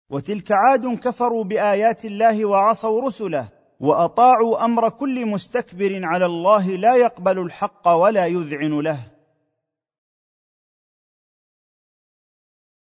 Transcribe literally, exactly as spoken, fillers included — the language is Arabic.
وتلك عاد كفروا بايات الله وعصوا رسله واطاعوا امر كل مستكبر على الله لا يقبل الحق ولا يذعن له.